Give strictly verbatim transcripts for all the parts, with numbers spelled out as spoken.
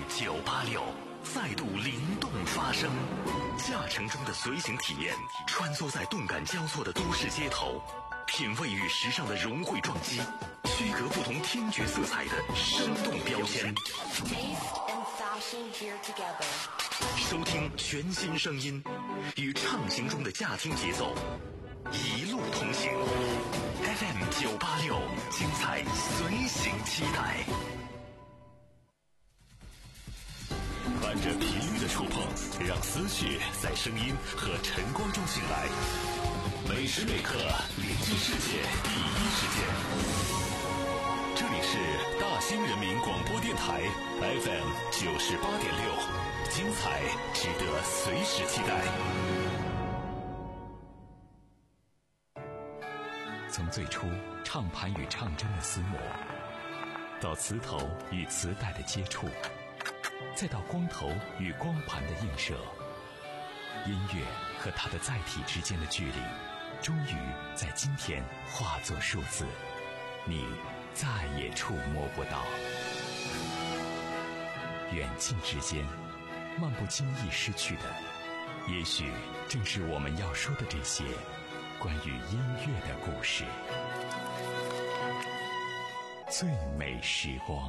九八六再度灵动发声，驾乘中的随行体验，穿梭在动感交错的都市街头，品味与时尚的融汇撞击，区隔不同听觉色彩的生动标签。收听全新声音，与畅行中的驾听节奏，一路同行。F M 九八六，精彩随行期待。伴着频率的触碰，让思绪在声音和晨光中醒来。每时每刻连接世界第一时间。这里是大兴人民广播电台 F M 九十八点六，精彩值得随时期待。从最初唱盘与唱针的厮磨，到磁头与磁带的接触，再到光头与光盘的映射，音乐和它的载体之间的距离，终于在今天化作数字，你再也触摸不到。远近之间，漫不经意失去的，也许正是我们要说的这些关于音乐的故事。最美时光。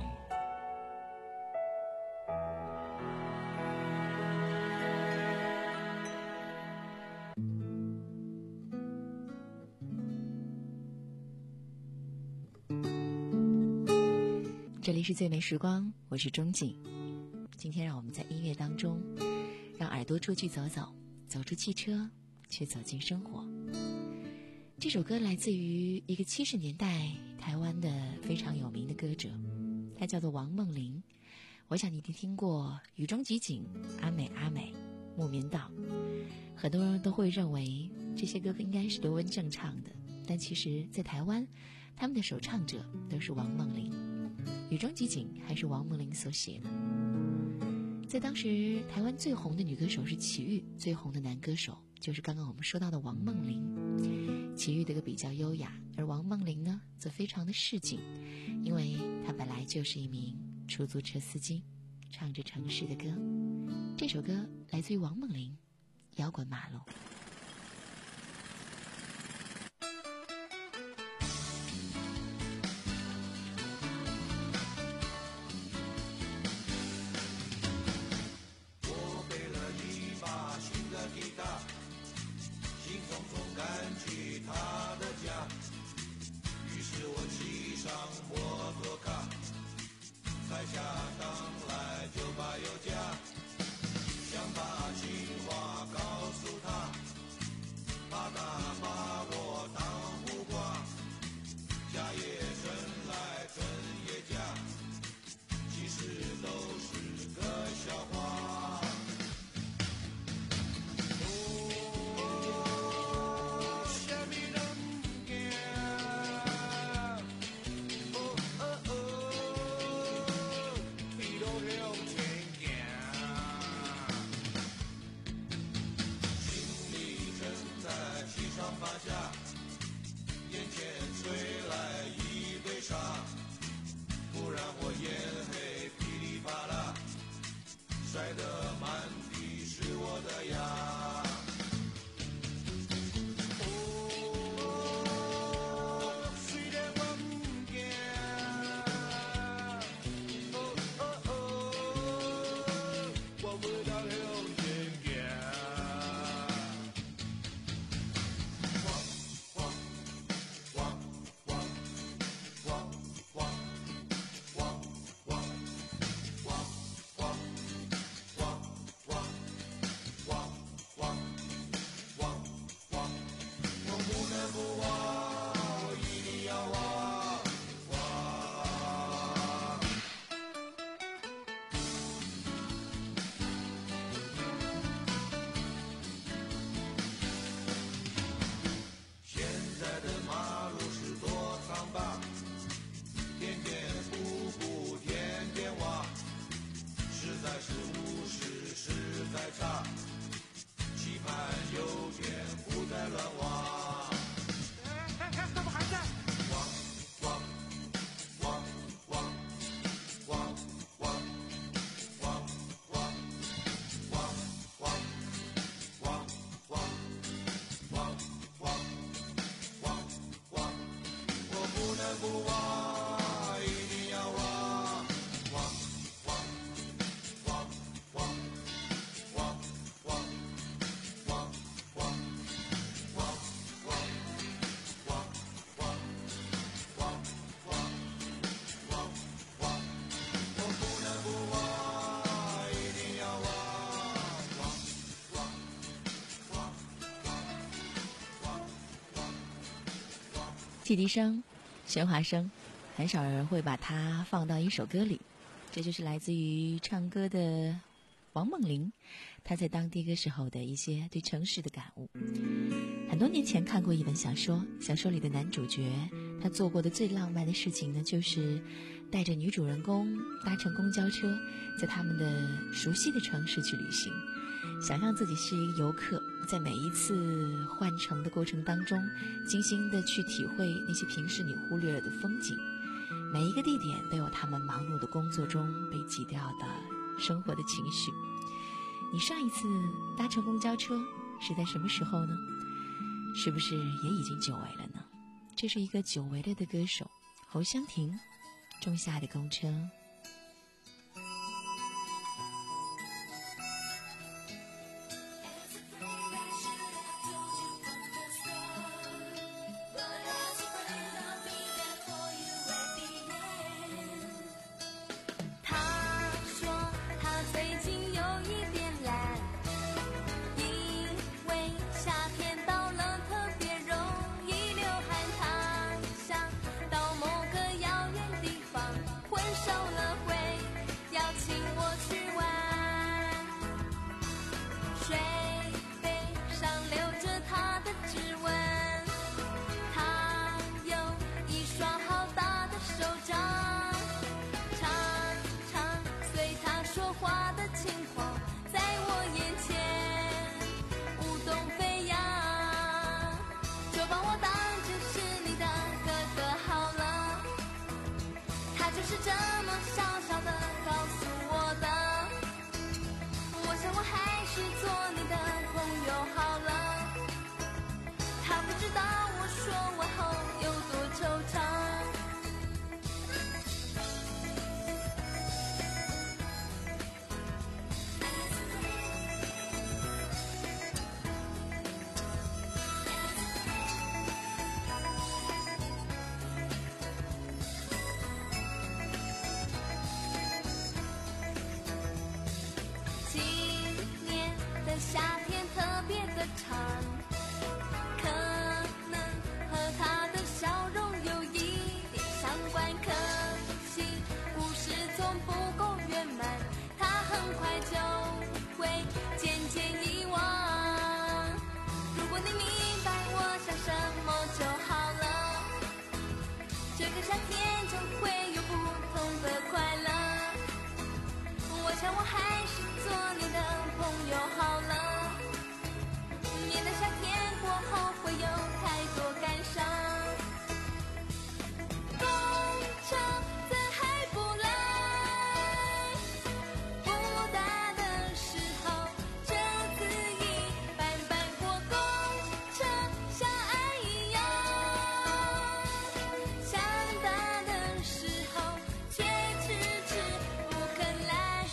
这里是最美时光，我是钟景。今天让我们在音乐当中，让耳朵出去走走，走出汽车，却走进生活。这首歌来自于一个七十年代台湾的非常有名的歌者，他叫做王梦麟。我想你一定听过雨中即景、阿美阿美、木棉道，很多人都会认为这些歌应该是刘文正唱的，但其实在台湾他们的首唱者都是王梦麟。雨中即景还是王梦麟所写的。在当时台湾最红的女歌手是齐豫，最红的男歌手就是刚刚我们说到的王梦麟。齐豫的歌比较优雅，而王梦麟呢则非常的市井，因为他本来就是一名出租车司机，唱着城市的歌。这首歌来自于王梦麟，摇滚马路。 兴冲冲赶去他的家，于是我骑上摩托卡，踩下档来就把油加，想把情话告诉他，怕他把我当胡瓜，假也真来真也假，其实都是个笑话。放下，眼前吹来一堆沙，不然我眼黑噼里啪啦，摔得满地是我的牙。 汽笛声、喧哗声，很少人会把它放到一首歌里。这就是来自于唱歌的王梦玲，她在当的哥时候的一些对城市的感悟。很多年前看过一本小说，小说里的男主角他做过的最浪漫的事情呢，就是带着女主人公搭乘公交车，在他们的熟悉的城市去旅行，想象自己是一个游客，在每一次换乘的过程当中，精心的去体会那些平时你忽略了的风景。每一个地点都有他们忙碌的工作中被挤掉的生活的情绪。你上一次搭乘公交车是在什么时候呢？是不是也已经久违了呢？这是一个久违了的歌手侯湘婷，《仲夏的公车》。 夏天特别的长，可能和他的笑容有一点相关，可惜故事总不够圆满，他很快就会渐渐遗忘。如果你明白我想什么就好了，这个夏天就会有不同的快乐。我想我还是做你的朋友好了，免得夏天过后会有太多感伤。公车怎还不来？不大的时候这次一般般过公车像爱一样，想大的时候却迟迟不肯来，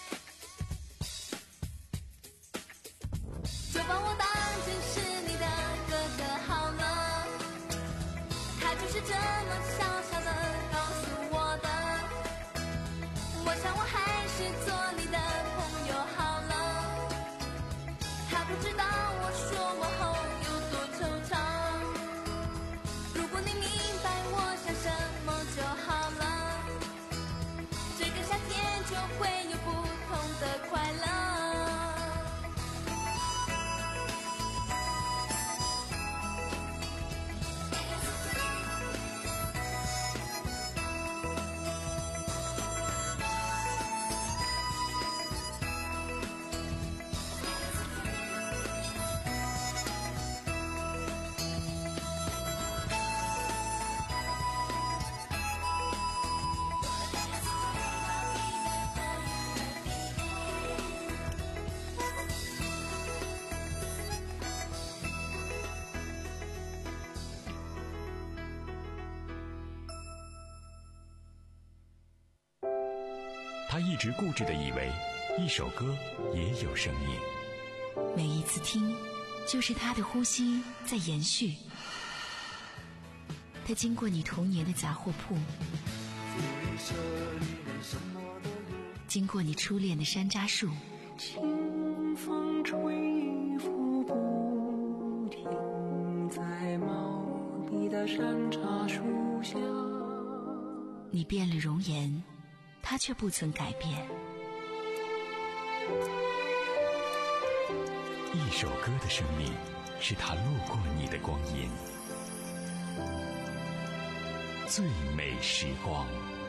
就把我当成是你的哥哥好了，他就是这么小小的告诉我的。我想我还是做你的朋友好了，他不知道我说我后有多惆怅。如果你明白我想什么就好了，这个夏天就会有不同的快乐。 他一直固执地以为一首歌也有生命， 每一次听就是他的呼吸在延续。他经过你童年的杂货铺，经过你初恋的山楂树， 清风吹拂不停，在茂密的山场变了容颜，他却不曾改变。 一首歌的生命，是它路过你的光阴。最美时光。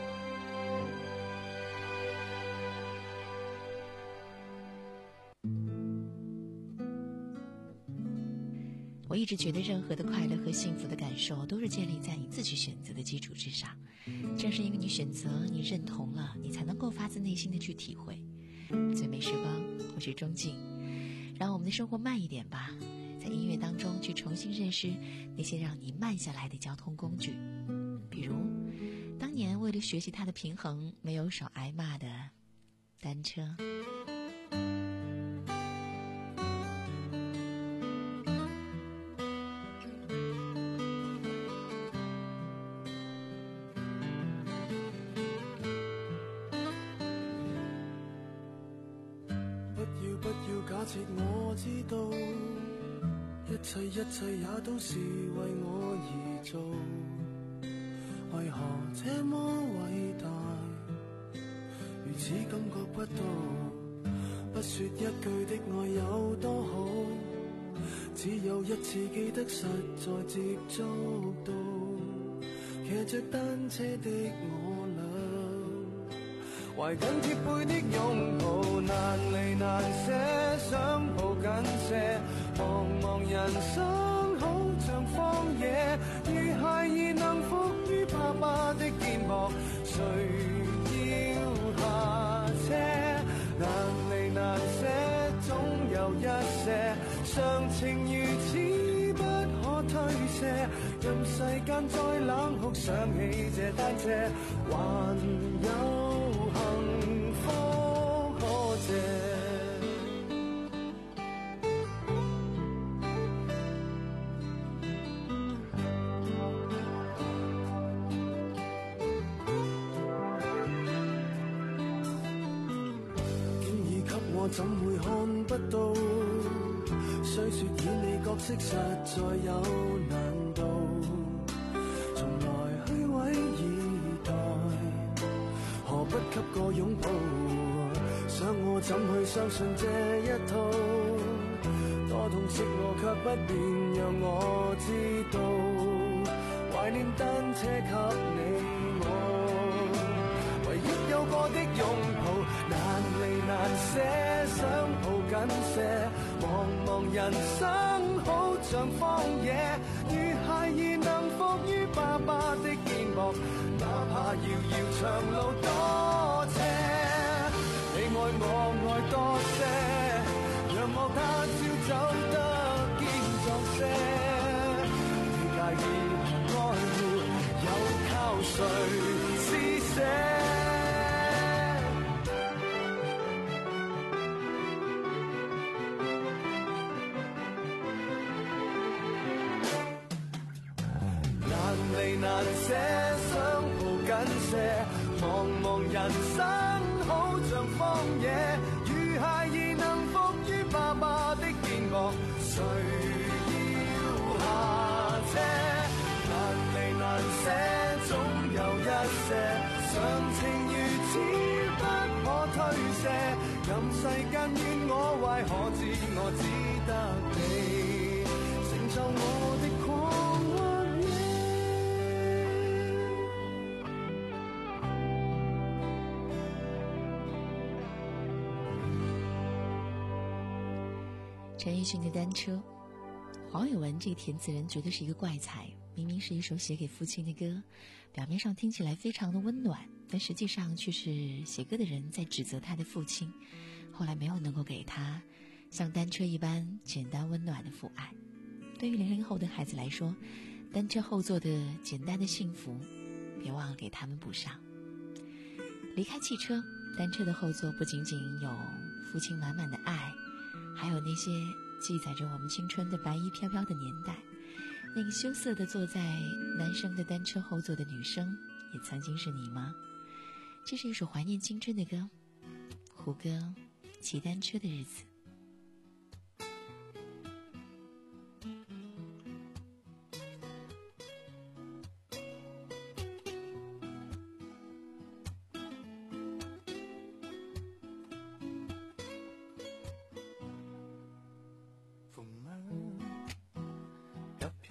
我一直觉得任何的快乐和幸福的感受都是建立在你自己选择的基础之上，正是因为你选择，你认同了，你才能够发自内心的去体会。最美时光，我是钟静，让我们的生活慢一点吧，在音乐当中去重新认识那些让你慢下来的交通工具，比如当年为了学习它的平衡没有少挨骂的单车。 假設我知道一切一切也都是為我而做，為何這麼偉大，如此感覺不到，不說一句的愛有多好，只有一次記得實在接觸到，騎着單車的我倆，懷緊貼背的擁抱，難離難捨，想抱緊些，茫茫人生好像荒野，如孩兒能伏於爸爸的肩膊，誰要下車？難離難捨，總有一些常情如此不可推卸，任世間再冷酷，想起這單車，還有幸福可借。我怎會看不到？雖說演你角色實在有難度，從來虛偽以待，何不給個擁抱？想我怎去相信這一套？多痛惜我卻不便讓我知道，懷念單車給你我，唯一有過的擁抱，難離難捨。想抱緊些，茫茫人生好像荒野，如孩兒能伏於爸爸的肩膊，哪怕遙遙長路多斜，你愛我愛多些，讓我他朝走得堅壯些，你介意愛護又靠誰施捨？離難捨，想抱緊些，茫茫人生好像荒野，如孩兒能伏於爸爸的肩膊，誰要下車？難離難捨，總有一些常情如此不可推卸，任世間怨我壞，可知我只得你成就我的狂妄。 陈奕迅的单车，黄伟文这个填词人绝对是一个怪才，明明是一首写给父亲的歌，表面上听起来非常的温暖，但实际上却是写歌的人在指责他的父亲，后来没有能够给他像单车一般简单温暖的父爱。对于零零后的孩子来说，单车后座的简单的幸福，别忘了给他们补上。离开汽车，单车的后座不仅仅有父亲满满的爱，还有那些记载着我们青春的白衣飘飘的年代，那个羞涩地坐在男生的单车后座的女生，也曾经是你吗？这是一首怀念青春的歌，胡歌骑单车的日子。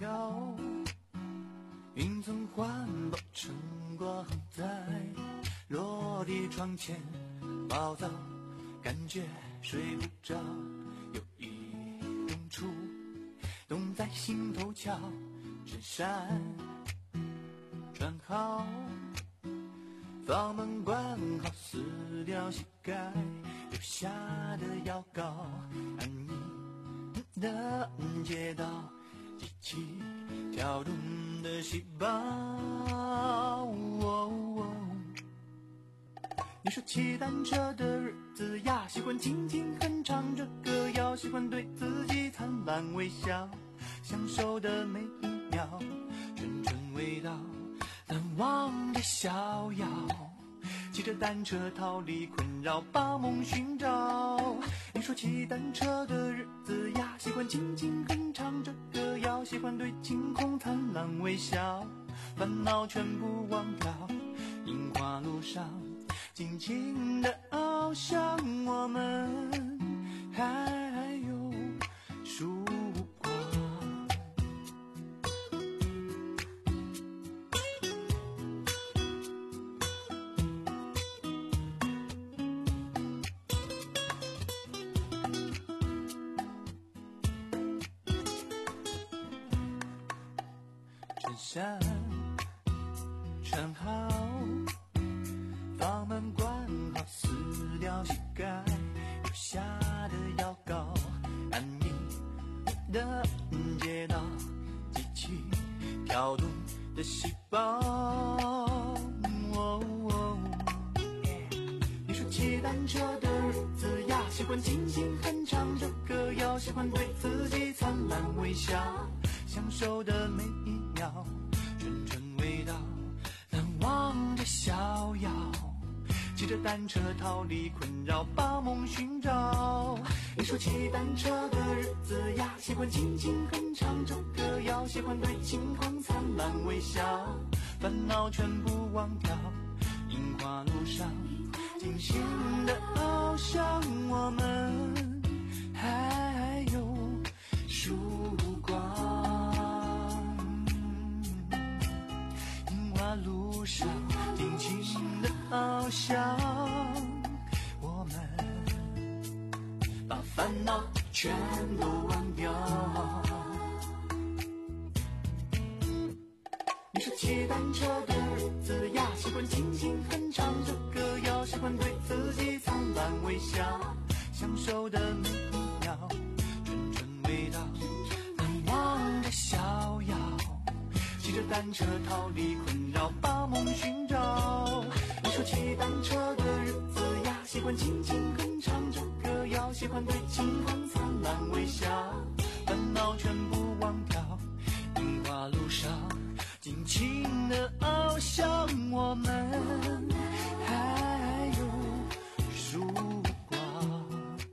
飘，云层环抱晨光在落地窗前暴躁，感觉睡不着，有一种触动在心头瞧，衬衫穿好，房门关好，撕掉膝盖留下的药膏，安逸的街道，机器跳动的细胞、哦哦、你说骑单车的日子呀，喜欢轻轻哼唱着歌谣，喜欢对自己灿烂微笑，享受的每一秒，纯纯味道，难忘的逍遥，骑着单车逃离困扰，把梦寻找。你说骑单车的日子呀，喜欢轻轻哼唱着歌谣，喜欢对晴空灿烂微笑，烦恼全部忘掉，樱花路上尽情的翱翔，我们还有曙光。衬衫穿好，房门关好，撕掉膝盖留下的药膏，安逸的街道，机器跳动的细胞、哦哦、你说骑单车的日子呀，喜欢轻轻哼唱着歌谣，喜欢对自己灿烂微笑，享受的每一秒，纯纯味道，难忘的逍遥，骑着单车逃离困扰，把梦寻找。你说骑单车的日子呀，喜欢轻轻哼唱着歌谣，喜欢对晴空灿烂微笑，烦恼全部忘掉，樱花路上尽情的翱翔，我们还有曙光。樱花路上尽情的翱翔，我们把烦恼全都忘掉。你说骑单车的日子呀，喜欢轻轻哼唱着歌谣，喜欢对自己灿烂微笑，享受的每一秒，纯纯味道，难忘的逍遥，骑着单车逃离困扰，把梦寻找。你说骑单车的日子呀，喜欢轻轻哼唱着歌谣，喜欢对晴空灿烂微笑，烦恼全部忘掉，樱花路上尽情的翱翔，我们还有曙光。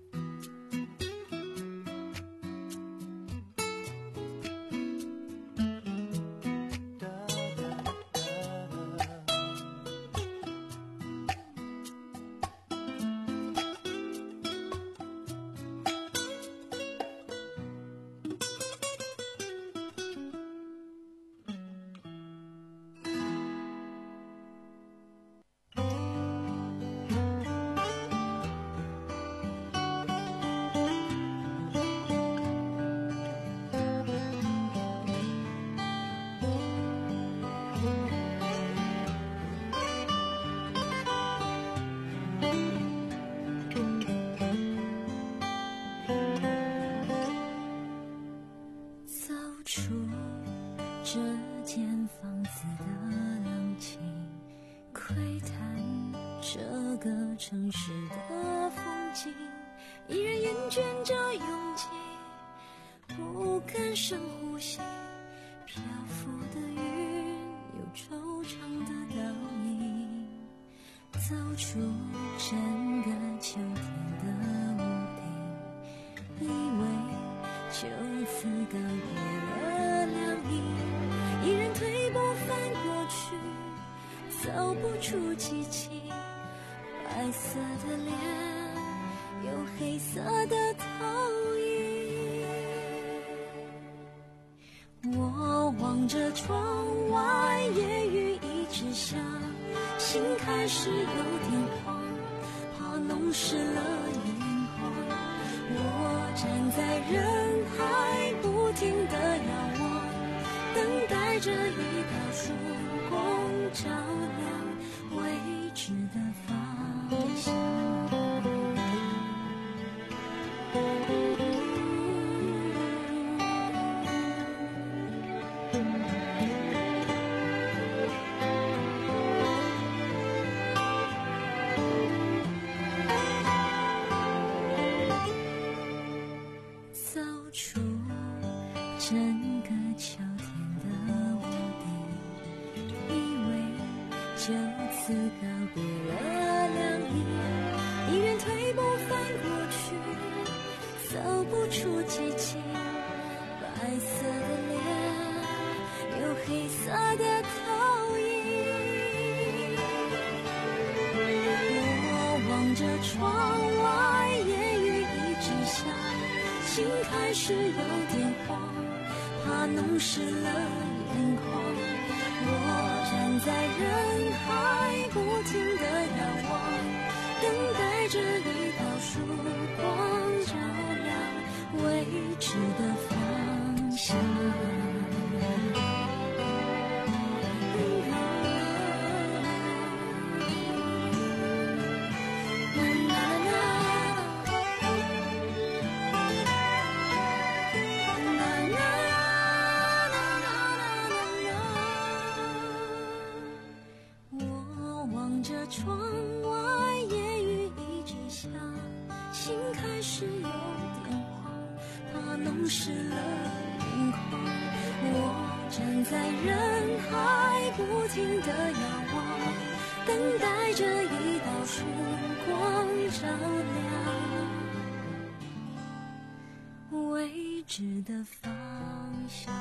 城市的风景，依然厌倦着拥挤，不敢深呼吸。漂浮的云，有惆怅的倒影，走出整个秋天的屋顶，以为就此告别了凉意，依然退步翻过去，走不出激情。白色的脸，有黑色的投影。我窗外，夜雨一直下，心开始有点慌，怕弄湿了眼眶。我站在人海，不停地遥望，等待着一道曙光照亮未知的方向。走出整个秋天的屋顶，以为就此告别了凉意，依然退步翻过去，走不出寂静。白色的脸，有黑色的投影。我望着窗外，夜雨一直下，心开始有点慌，怕弄湿了眼眶。我站在人海，不停地遥望，等待着一道曙光照亮未知的方向。窗外夜雨一直下，心开始有点慌，怕弄湿了眼眶。我站在人海，不停地遥望，等待着一道曙光照亮未知的方向。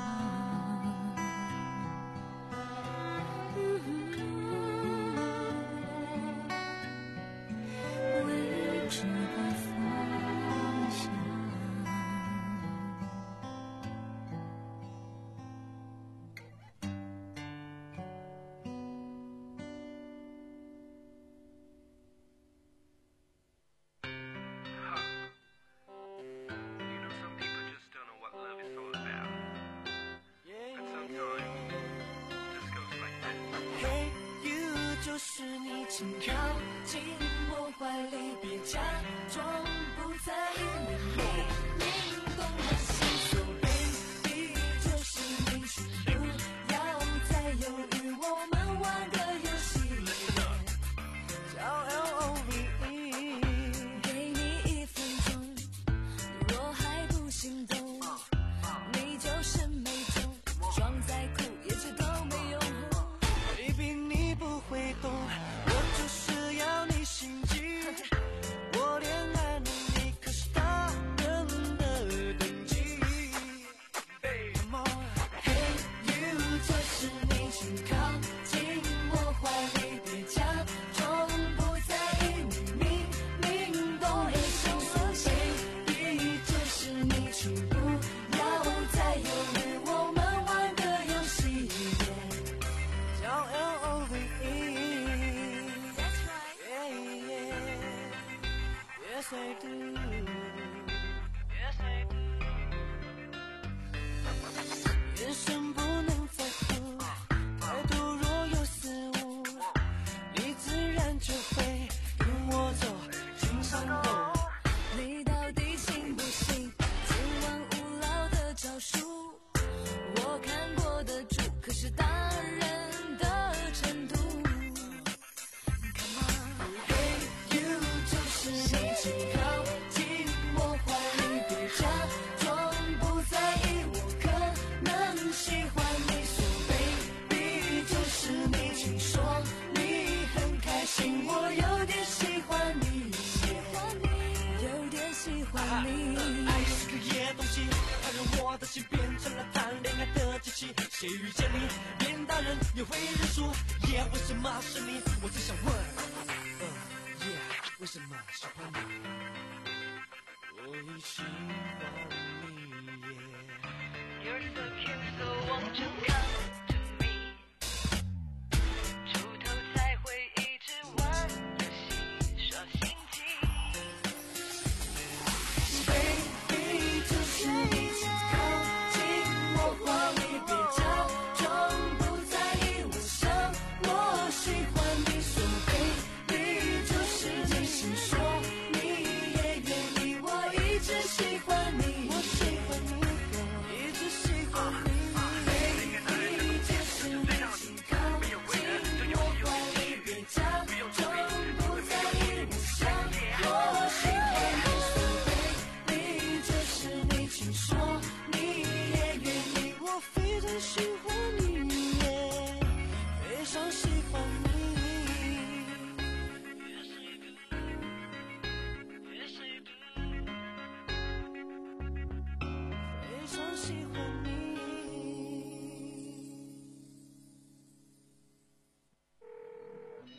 就是你，请靠近我怀里，别假装不在意，明明懂我心。So baby， 就是你，请不要再犹豫，我们玩个游戏，叫 L O V E。给你一分钟，你若还不心动，你就是没中，装再酷也知道没用。Baby， 你不会懂，我就是要你心机。我恋爱能力可是大人的等级。Come on， Hey you， 就是你，请靠近我怀里，别假装不在意，你明明懂我心所想。Baby， 就是你，请不要再犹豫，我们玩个游戏，叫 L O V E。That's right. Yeah, yeah. Yes I do. Yes I do. 眼神不能在乎，态度若有似无，你自然就会跟我走进山洞。你到底信不信今晚无聊的招数？我看过的主可是大人的程度。Come on， Hey you， 就是你，请靠近我怀里，别假装不在意，我可能喜欢你。So baby， 就是你，请说你很开心，我有点喜欢你，有点喜欢你。 爱是个野东西，它让我的心变成了谈恋爱的机器。谁遇见你变大人也会认输，耶、yeah, 为什么是你？我只想问，嗯、uh, ，yeah 为什么喜欢你？我也喜欢你耶。You're so cute, so won't you come to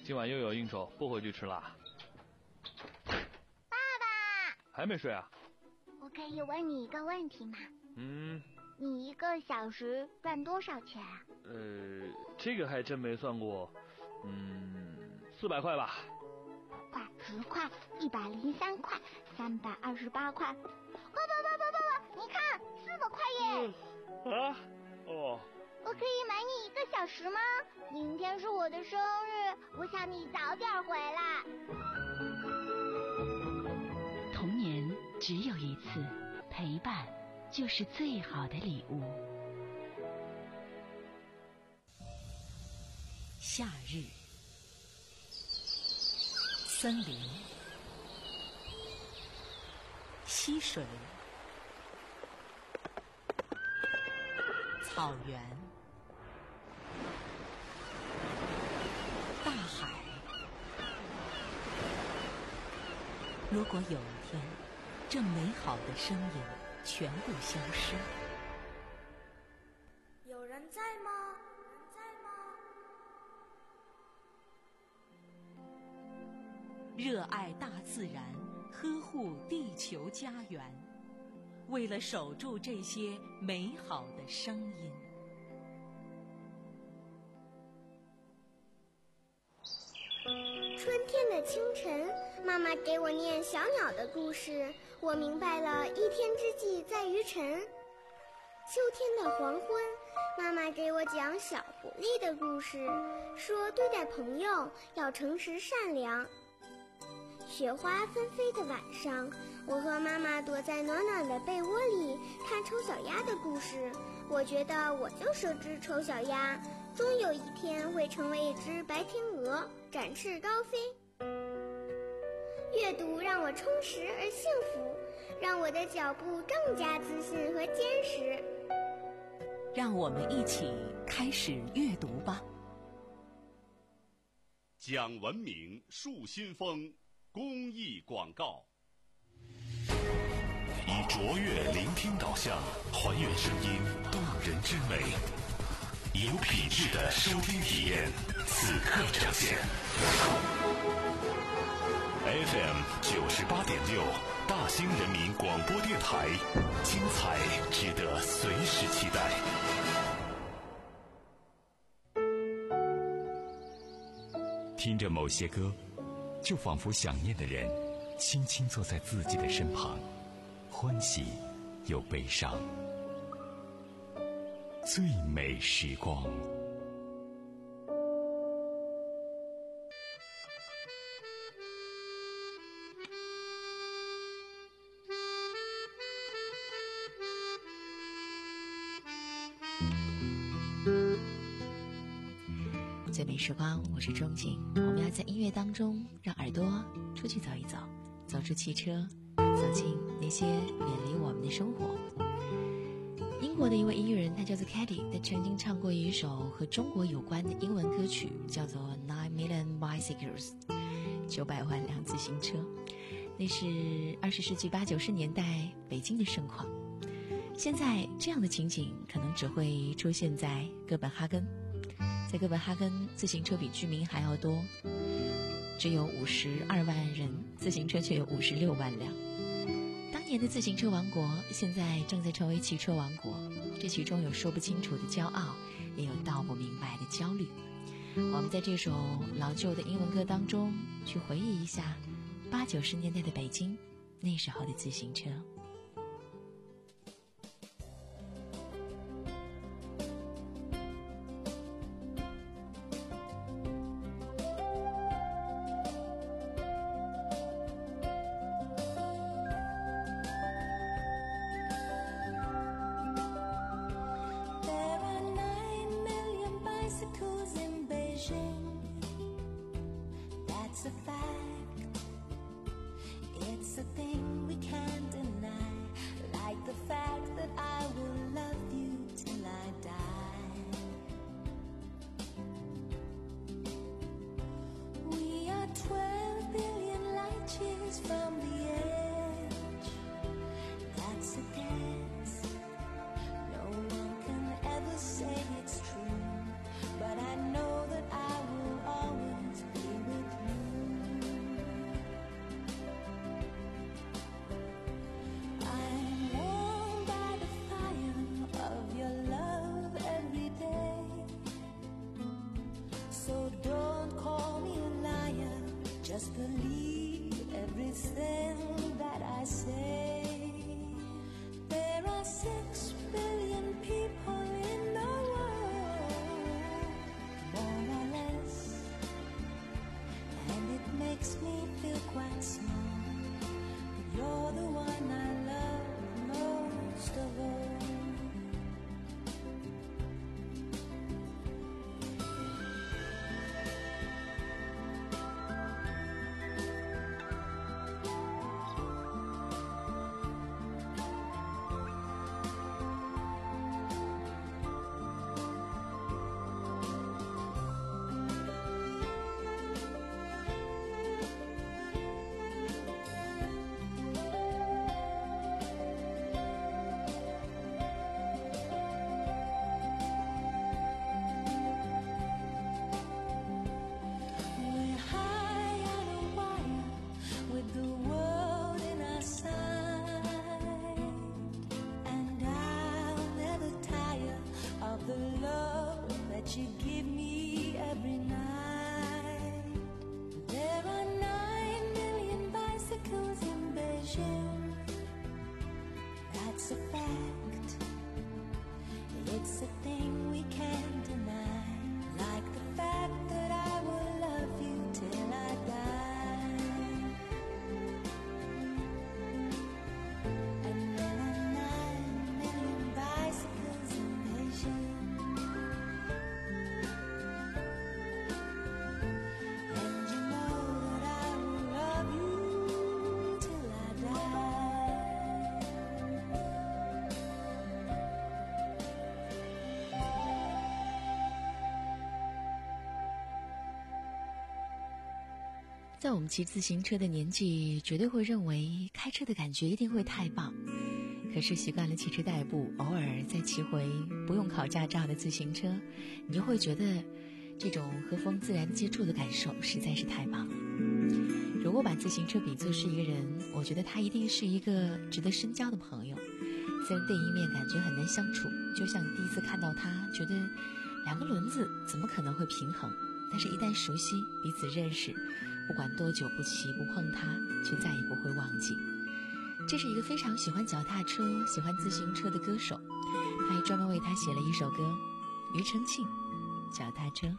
今晚又有应酬，不回去吃啦。 爸爸， 还没睡啊？ 我可以问你一个问题吗？ 嗯。 你一个小时赚多少钱啊？ 呃，这个还真没算过。嗯，四百块吧。 块、十块、一百零三块、三百二十八块。爸爸爸爸爸爸，你看，四百块耶！ 嗯、啊？哦。 我可以买你一个小时吗？明天是我的生日，我想你早点回来。 童年只有一次，陪伴就是最好的礼物。夏日，森林，溪水，草原，大海。如果有一天，这美好的声音全部消失， 有人在吗？人在吗？ 热爱大自然，呵护地球家园，为了守住这些美好的声音。 春天的清晨，妈妈给我念小鸟的故事，我明白了一天之计在于晨。秋天的黄昏，妈妈给我讲小狐狸的故事，说对待朋友要诚实善良。雪花纷飞的晚上，我和妈妈躲在暖暖的被窝里看丑小鸭的故事，我觉得我就是只丑小鸭，终有一天会成为一只白天鹅，展翅高飞。阅读让我充实而幸福，让我的脚步更加自信和坚实。 让我们一起开始阅读吧。 讲文明树新风公益广告。 以卓越聆听导向，还原声音动人之美，以有品质的收听体验，此刻呈现。F M 九十八点六，大兴人民广播电台，精彩值得随时期待。听着某些歌，就仿佛想念的人轻轻坐在自己的身旁，欢喜又悲伤。最美时光。 最美时光，我是钟景。我们要在音乐当中让耳朵出去走一走，走出汽车，走进那些远离我们的生活。英国的一位音乐人，他叫做 Katy， 他曾经唱过一首和中国有关的英文歌曲，叫做 Nine Million Bicycles， 九百万辆自行车。那是二十世纪八九十年代北京的盛况。现在这样的情景可能只会出现在哥本哈根。在哥本哈根，自行车比居民还要多，只有五十二万人，自行车却有五十六万辆。当年的自行车王国，现在正在成为汽车王国，这其中有说不清楚的骄傲，也有道不明白的焦虑。我们在这首老旧的英文歌当中，去回忆一下八九十年代的北京，那时候的自行车。 Say it's true, but I know that I will always be just believe everything that I say. There are six billion people in the world, more or less, and it makes me feel quite small. But you're the one I love most of all. You give me every night. There are nine million bicycles in Beijing. That's a fact. It's a thing we can't deny. Like the fact that I will love you till I die. And there are nine million bicycles in Beijing. 在我们骑自行车的年纪，绝对会认为开车的感觉一定会太棒。可是习惯了汽车代步，偶尔再骑回不用考驾照的自行车，你就会觉得这种和风自然接触的感受实在是太棒了。如果把自行车比作是一个人，我觉得他一定是一个值得深交的朋友。虽然对一面感觉很难相处，就像第一次看到他，觉得两个轮子怎么可能会平衡？但是一旦熟悉，彼此认识，不管多久不骑不碰它，却再也不会忘记。这是一个非常喜欢脚踏车、喜欢自行车的歌手，他还专门为他写了一首歌，庾澄庆，脚踏车。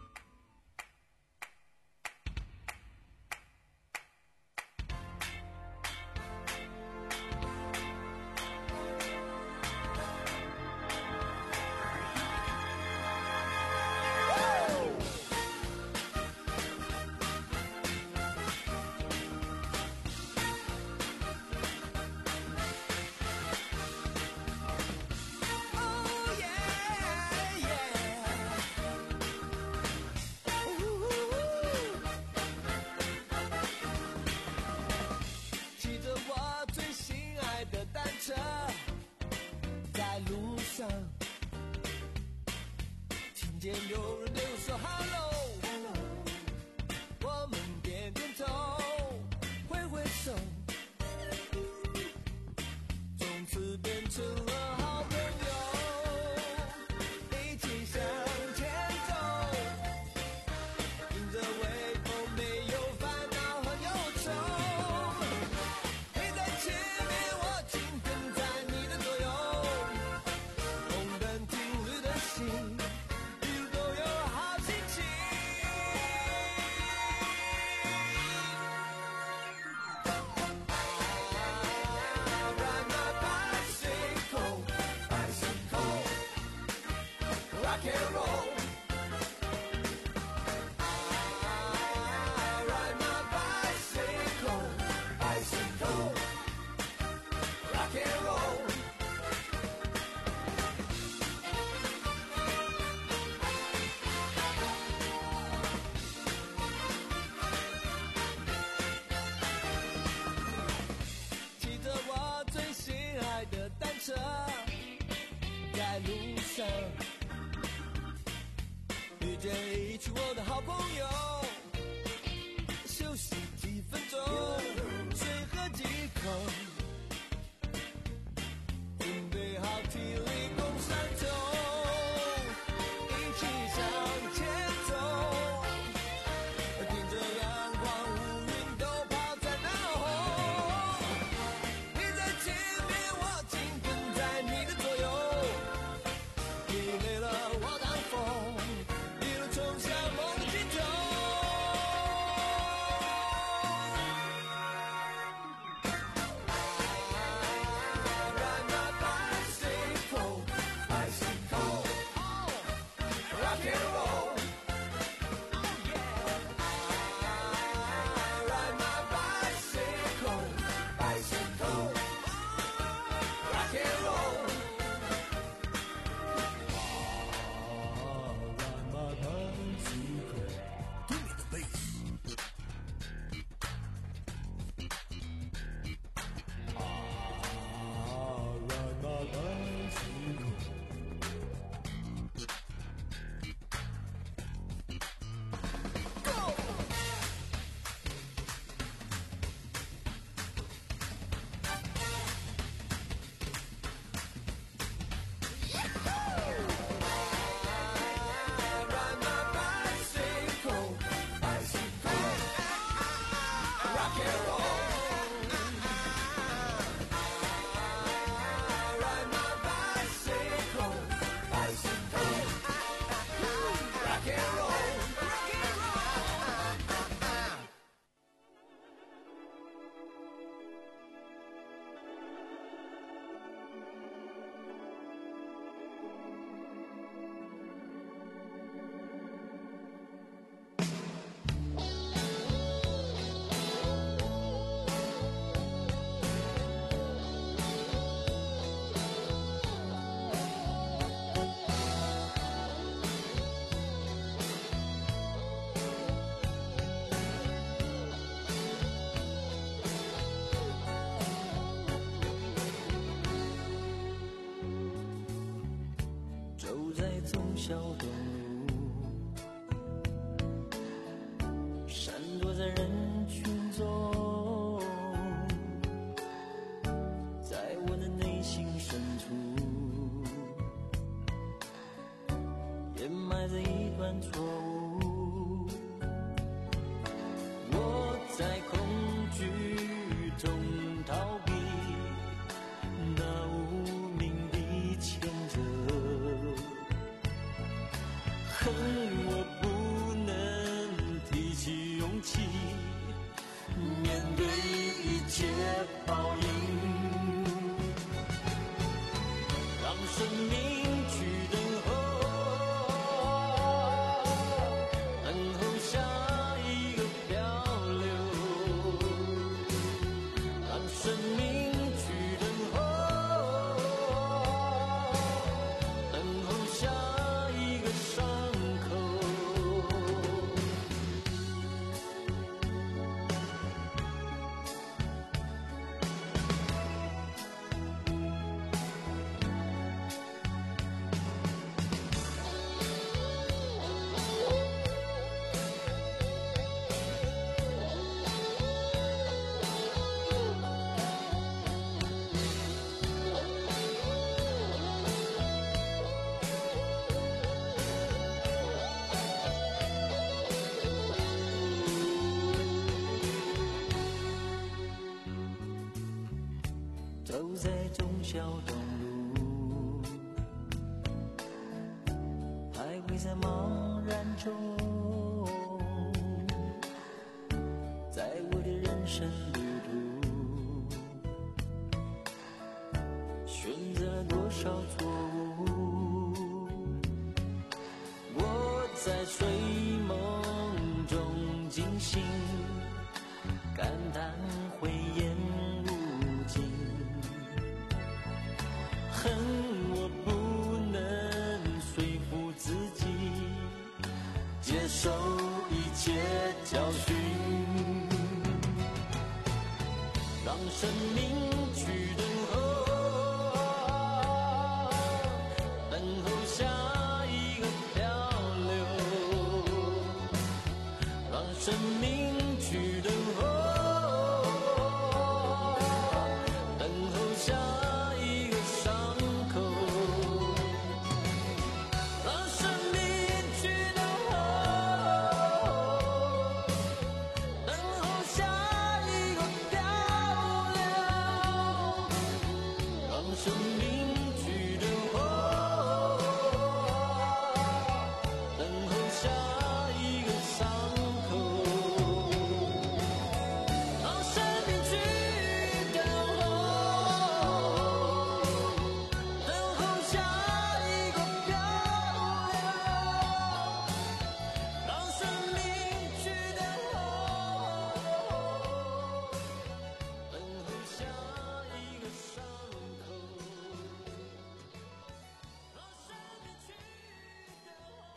听见有人对我说 Hello， 我们点点头，挥挥手，从此变成了好朋友，一起向前走，迎着微风，没有烦恼和忧愁，你在前面，我紧跟在你的左右，红灯停绿的心，一路都有好心情。 and roll. Ride my bicycle, bicycle. Rock and roll, rock and roll. 走在忠孝东路，闪躲在人群中，在我的内心深处，掩埋着一段错误。我在恐惧中逃避那无名的牵扯，恨我不能提起勇气面对一切报应，让生命去等候，等候下一个漂流，让生命去等候，等候下一个伤口。走在忠孝东路，徘徊在茫然中，在我的人生旅途，选择了多少错误？我在睡梦中惊醒，感叹慧眼无尽。恨我不能说服自己接受一切教训，让生命去等候，等候下一个漂流，让生命去等候，等候下一个伤口，让生命去等候，等候下一个漂流，让生命去等候，等候下一个伤口，让生命去等候，等候下一个漂流，让生命去等候，等候下一个伤口，让生命去等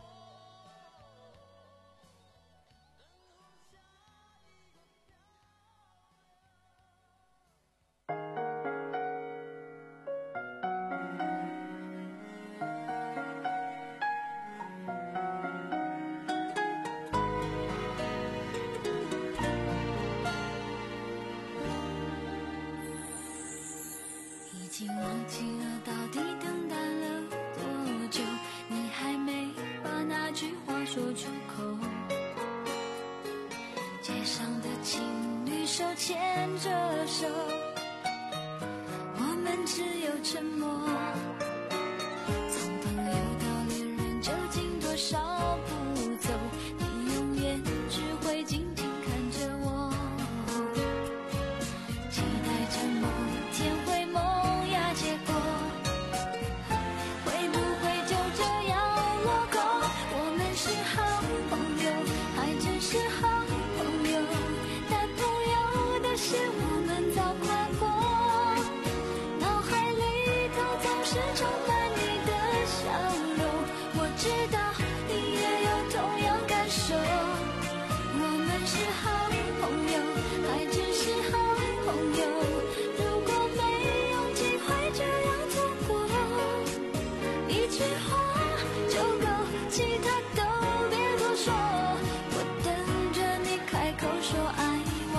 已经忘记了到底等待了多久，你还没把那句话说出口。街上的情侣手牵着手，我们只有沉默。从朋友到恋人，究竟多少步走？你永远只会静静看着我，期待着某天会萌芽结果，会不会就这样落空？我们是好朋友，还只是好朋友，但朋友的事我们早跨过，脑海里头总是充满你的笑容，我知道你也有同样感受。我们是好朋友，还只是好朋友，如果没有机会这样错过，一句话就够，其他都别多说，我等着你开口说爱我。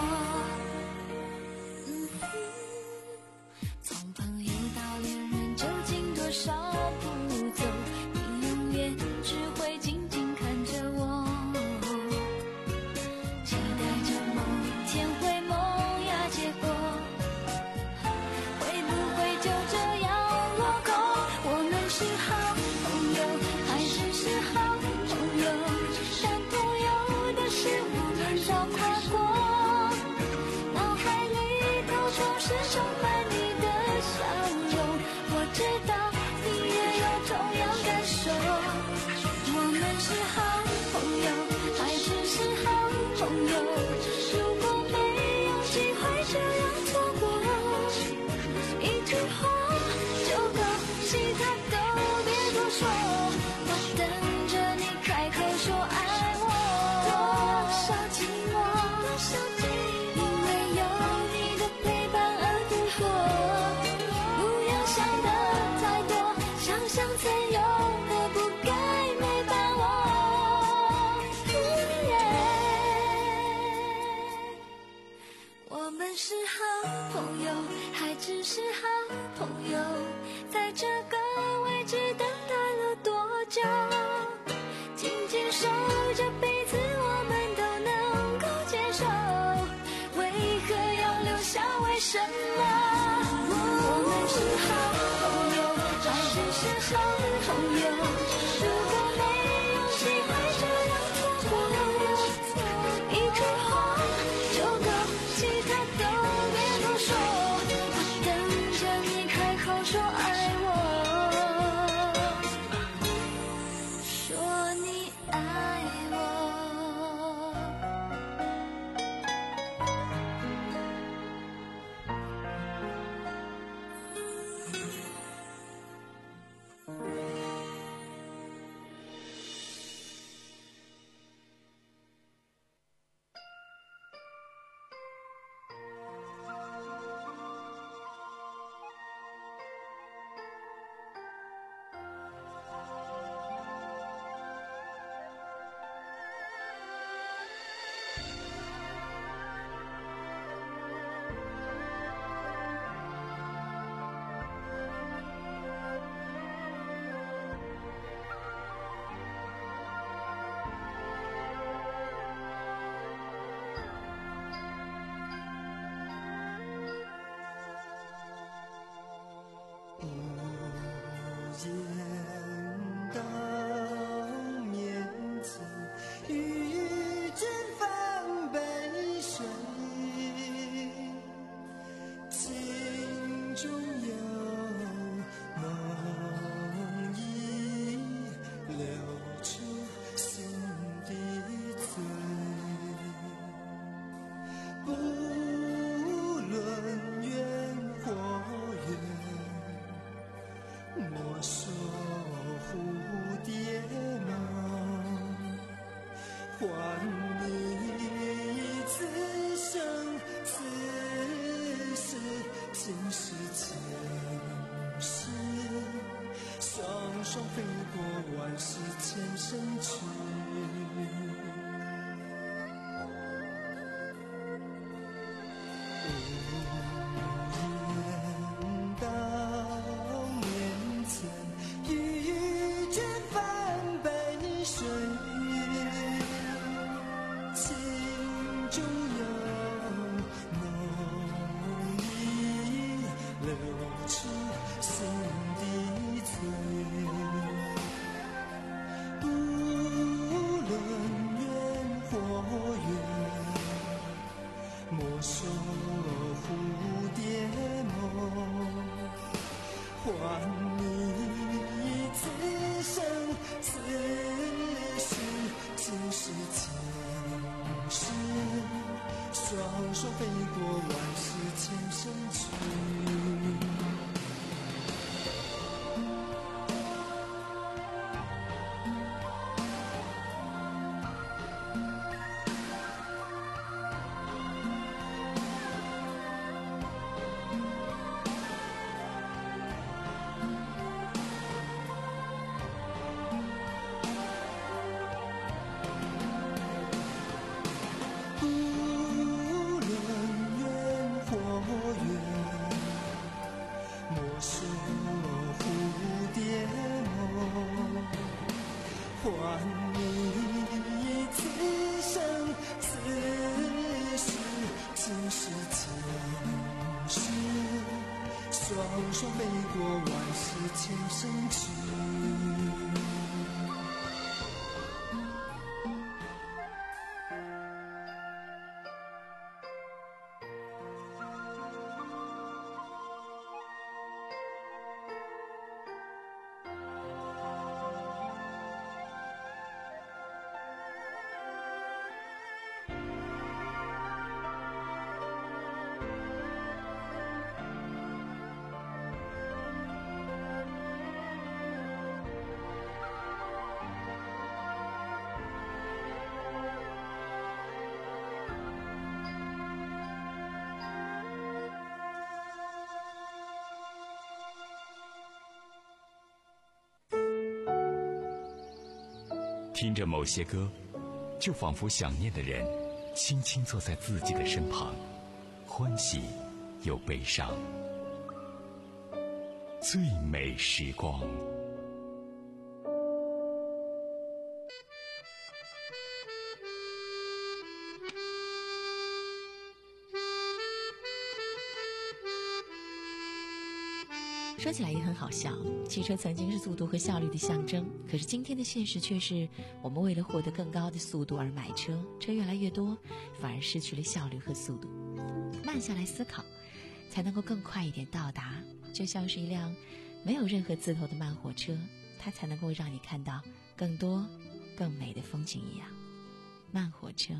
嗯哼，从朋友到恋人，究竟多少步走？你永远只会静静看着我，期待着某天会萌芽结果，会不会就这样落空？我们是好朋友，还只是好朋友，但朋友的事我们早跨过，脑海里头总是充满你的笑容，我知道你也有同样感受。我们是好朋友，还只是好朋友，如果没有机会这样错过，一句话就够，其他都别多说，我等着你开口说爱我。多少寂寞，多少寂寞，因为有你的陪伴而度过，不要想得太多，想想才有我不该没把握。我们是好朋友，还只是好朋友，在这个位置等待了多久？紧紧守着彼此，我们都能够接受，为何要留下？为什么？我们是好朋友，还只是好朋友，如果没有机会这样错过，一句话就够，其他都别多说，我等着你开口说爱我，说你爱我。 蝴蝶梦，换你此生此世今世今世，双双飞过万世千声去。双双飞过万世千声去。 听着某些歌，就仿佛想念的人轻轻坐在自己的身旁，欢喜又悲伤。最美时光。 说起来也很好笑，汽车曾经是速度和效率的象征，可是今天的现实却是我们为了获得更高的速度而买车，车越来越多，反而失去了效率和速度。慢下来思考，才能够更快一点到达，就像是一辆没有任何字头的慢火车，它才能够让你看到更多更美的风景一样。慢火车。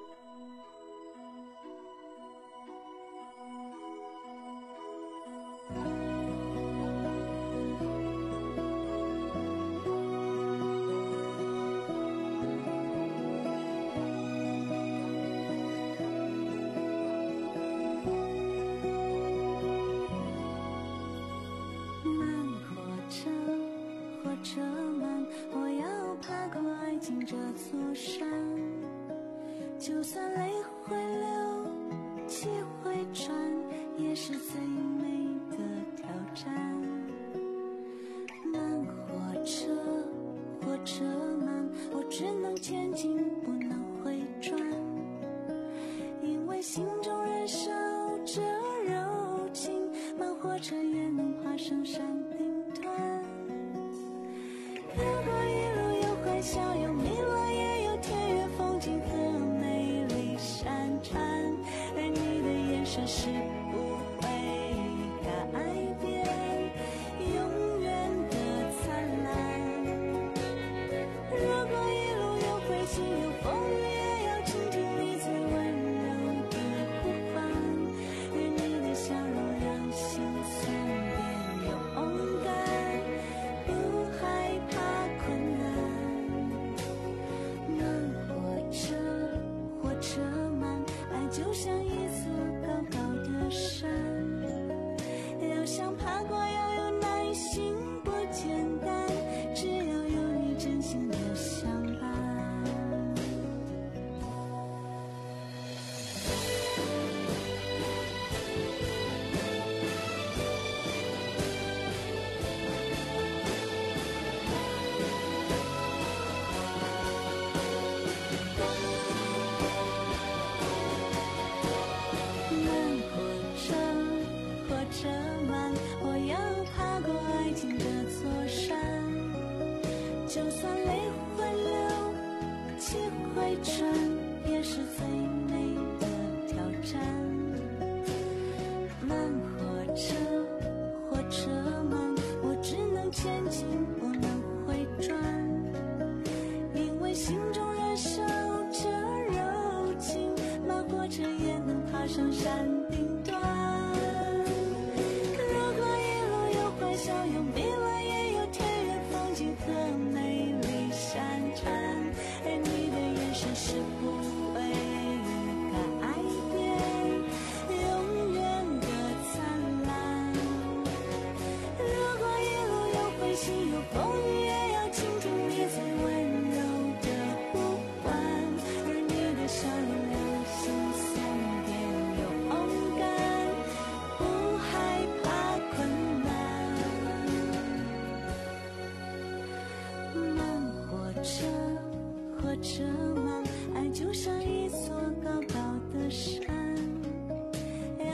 就算泪会流，气会喘，也是最美的挑战。慢火车，火车慢，我只能前进，不能回转，因为心中燃烧着柔情。慢火车也能爬上山顶端。如果一路有欢笑，有迷乱，也有田园风景和美丽山川，而你的眼神是不会改变，永远的灿烂。如果一路有灰心，有风雨，也要倾听你最温柔的呼唤，而你的笑容让心酸变勇敢，不害怕困难。慢火车，火车慢，爱就像一座高高的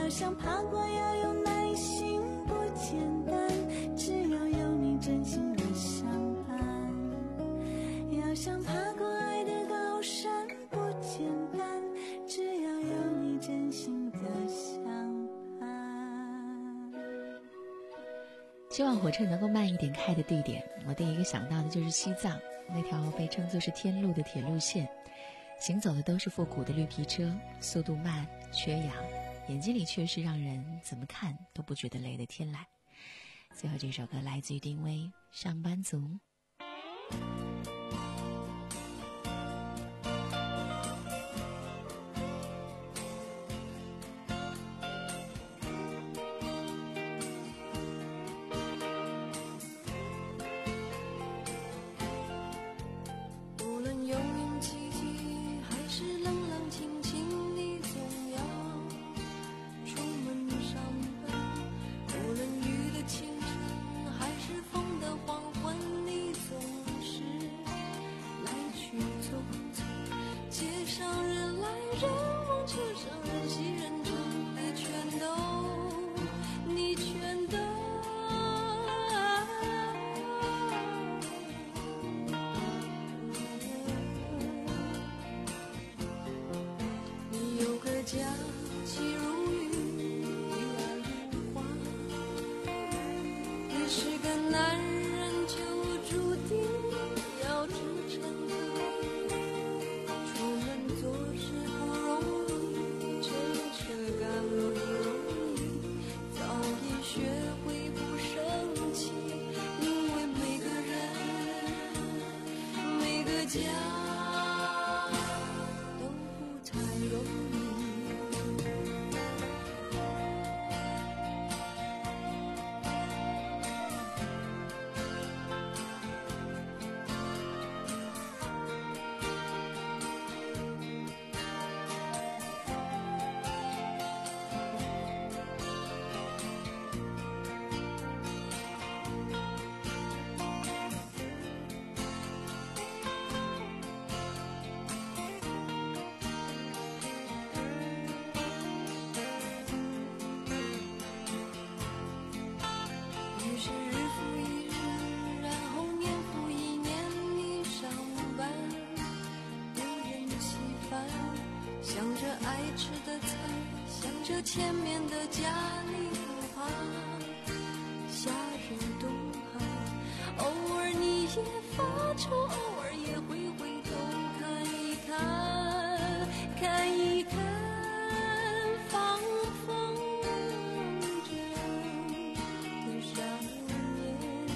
要想爬过要有耐心，不简单，只要有你真心的相伴。要想爬过爱的高山，不简单，只要有你真心的相伴。 希望火车能够慢一点开的地点，我第一个想到的就是西藏那条被称作是天路的铁路线，行走的都是复古的绿皮车，速度慢，缺氧，眼睛里却是让人怎么看都不觉得累的天籁。最后这首歌来自于丁薇，上班族。 无论拥拥挤挤还是冷冷清清，你总要出门上班。无论雨的清晨还是风的黄昏，你总是来去匆匆。街上人来人往，车上人稀人稠，你全都，你全都假期如雨，意外如花。你是个男人，就注定要支撑他。出门做事不容易，乘车赶路不容易，早已学会不生气，因为每个人，每个家都不太容易。于是日复一日，然后年复一年，你上班无人稀饭，想着爱吃的菜，想着前面的家，你不怕夏日冬寒，偶尔你也发愁，偶尔也会回头看一看，看一看放风筝的少年。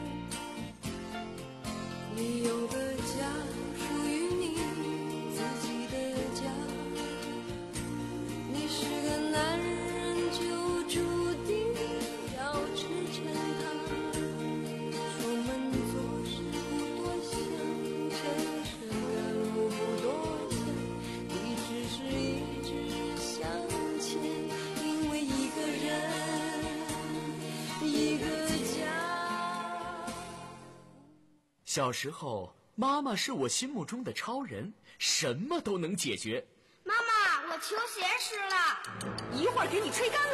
你有个家，属于你自己的家。你是个男人，就注定要支撑他。出门做事不多想，乘车赶路不多想，你只是一直向前，因为一个人，一个家。 小时候，妈妈是我心目中的超人，什么都能解决。 妈妈，我球鞋湿了。 一会儿给你吹干了。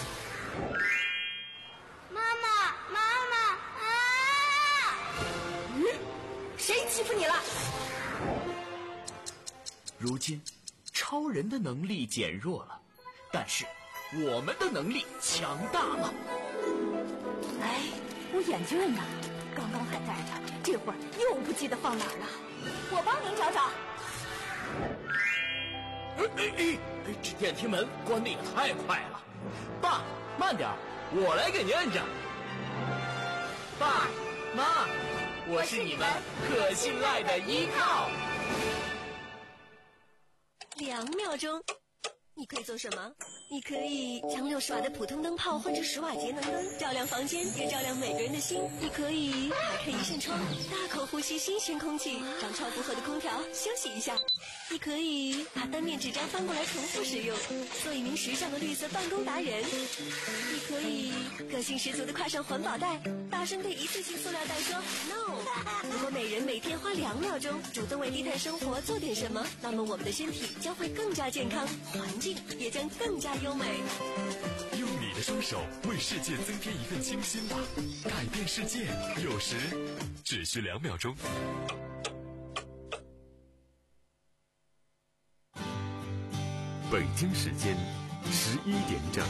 妈妈，妈妈啊！ 嗯，谁欺负你了？ 如今，超人的能力减弱了，但是我们的能力强大了。 哎，我眼镜呢？刚刚还戴着，这会儿又不记得放哪儿了。我帮您找找。 哎哎哎！这电梯门关得也太快了。爸，慢点，我来给您摁着。爸妈，我是你们可信赖的依靠。 两秒钟，你可以做什么？你可以将六十瓦的普通灯泡换成十瓦节能灯，照亮房间，也照亮每个人的心。你可以打开一扇窗，大口呼吸新鲜空气，让超负荷的空调休息一下。你可以把单面纸张翻过来重复使用，做一名时尚的绿色办公达人。你可以个性十足的挎上环保袋，大声对一次性塑料袋说 no。如果每人每天花两秒钟主动为低碳生活做点什么，那么我们的身体将会更加健康，环境境也将更加优美。 用你的双手为世界增添一份清新吧，改变世界有时只需两秒钟。北京时间十一点整。